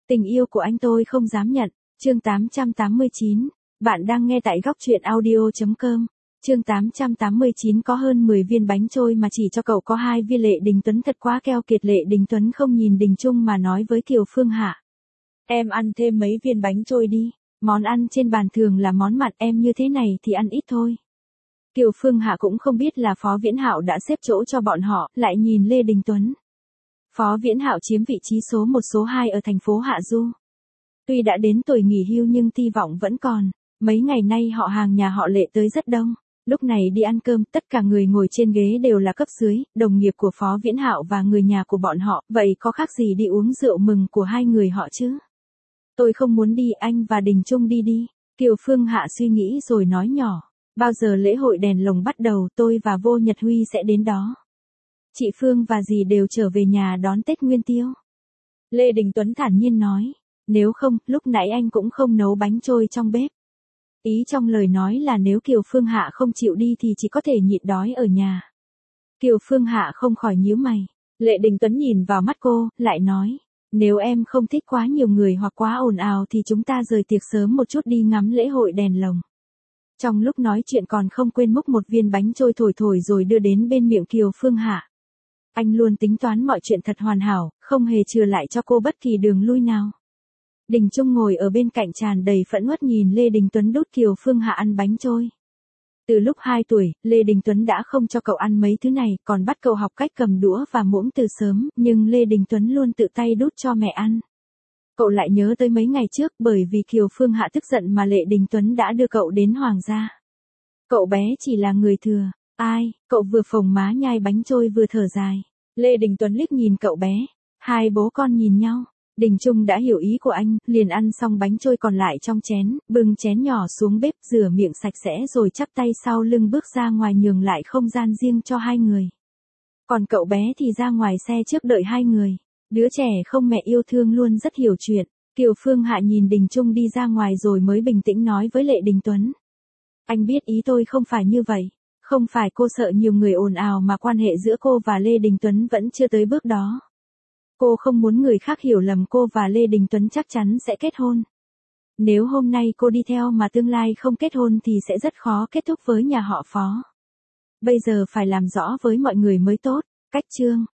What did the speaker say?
Tình yêu của anh tôi không dám nhận. Chương 889. Bạn đang nghe tại góc truyện audio.com. Chương 889 có hơn 10 viên bánh trôi mà chỉ cho cậu có 2 viên. Lệ Đình Tuấn thật quá keo kiệt. Lệ Đình Tuấn không nhìn Đình Trung mà nói với Kiều Phương Hạ. Em ăn thêm mấy viên bánh trôi đi. Món ăn trên bàn thường là món mặn, em như thế này thì ăn ít thôi. Kiều Phương Hạ cũng không biết là Phó Viễn Hạo đã xếp chỗ cho bọn họ, lại nhìn Lê Đình Tuấn. Phó Viễn Hạo chiếm vị trí số 1 số 2 ở thành phố Hạ Du. Tuy đã đến tuổi nghỉ hưu nhưng hy vọng vẫn còn. Mấy ngày nay họ hàng nhà họ Lệ tới rất đông. Lúc này đi ăn cơm, tất cả người ngồi trên ghế đều là cấp dưới, đồng nghiệp của Phó Viễn Hạo và người nhà của bọn họ, vậy có khác gì đi uống rượu mừng của hai người họ chứ? Tôi không muốn đi, anh và Đình Trung đi đi. Kiều Phương Hạ suy nghĩ rồi nói nhỏ. Bao giờ lễ hội đèn lồng bắt đầu, tôi và Vô Nhật Huy sẽ đến đó. Chị Phương và dì đều trở về nhà đón Tết Nguyên Tiêu. Lê Đình Tuấn thản nhiên nói. Nếu không, lúc nãy anh cũng không nấu bánh trôi trong bếp. Ý trong lời nói là nếu Kiều Phương Hạ không chịu đi thì chỉ có thể nhịn đói ở nhà. Kiều Phương Hạ không khỏi nhíu mày. Lệ Đình Tuấn nhìn vào mắt cô, lại nói. Nếu em không thích quá nhiều người hoặc quá ồn ào thì chúng ta rời tiệc sớm một chút đi ngắm lễ hội đèn lồng. Trong lúc nói chuyện còn không quên múc một viên bánh trôi thổi thổi rồi đưa đến bên miệng Kiều Phương Hạ. Anh luôn tính toán mọi chuyện thật hoàn hảo, không hề chừa lại cho cô bất kỳ đường lui nào. Đình Trung ngồi ở bên cạnh tràn đầy phẫn uất nhìn Lê Đình Tuấn đút Kiều Phương Hạ ăn bánh trôi. Từ lúc 2 tuổi, Lê Đình Tuấn đã không cho cậu ăn mấy thứ này, còn bắt cậu học cách cầm đũa và muỗng từ sớm, nhưng Lê Đình Tuấn luôn tự tay đút cho mẹ ăn. Cậu lại nhớ tới mấy ngày trước, bởi vì Kiều Phương Hạ tức giận mà Lệ Đình Tuấn đã đưa cậu đến Hoàng gia. Cậu bé chỉ là người thừa. Ai? Cậu vừa phồng má nhai bánh trôi vừa thở dài. Lê Đình Tuấn liếc nhìn cậu bé. Hai bố con nhìn nhau. Đình Trung đã hiểu ý của anh, liền ăn xong bánh trôi còn lại trong chén, bưng chén nhỏ xuống bếp rửa miệng sạch sẽ rồi chắp tay sau lưng bước ra ngoài nhường lại không gian riêng cho hai người. Còn cậu bé thì ra ngoài xe trước đợi hai người. Đứa trẻ không mẹ yêu thương luôn rất hiểu chuyện. Kiều Phương Hạ nhìn Đình Trung đi ra ngoài rồi mới bình tĩnh nói với Lệ Đình Tuấn. Anh biết ý tôi không phải như vậy. Không phải cô sợ nhiều người ồn ào mà quan hệ giữa cô và Lê Đình Tuấn vẫn chưa tới bước đó. Cô không muốn người khác hiểu lầm cô và Lê Đình Tuấn chắc chắn sẽ kết hôn. Nếu hôm nay cô đi theo mà tương lai không kết hôn thì sẽ rất khó kết thúc với nhà họ Phó. Bây giờ phải làm rõ với mọi người mới tốt. Cách chương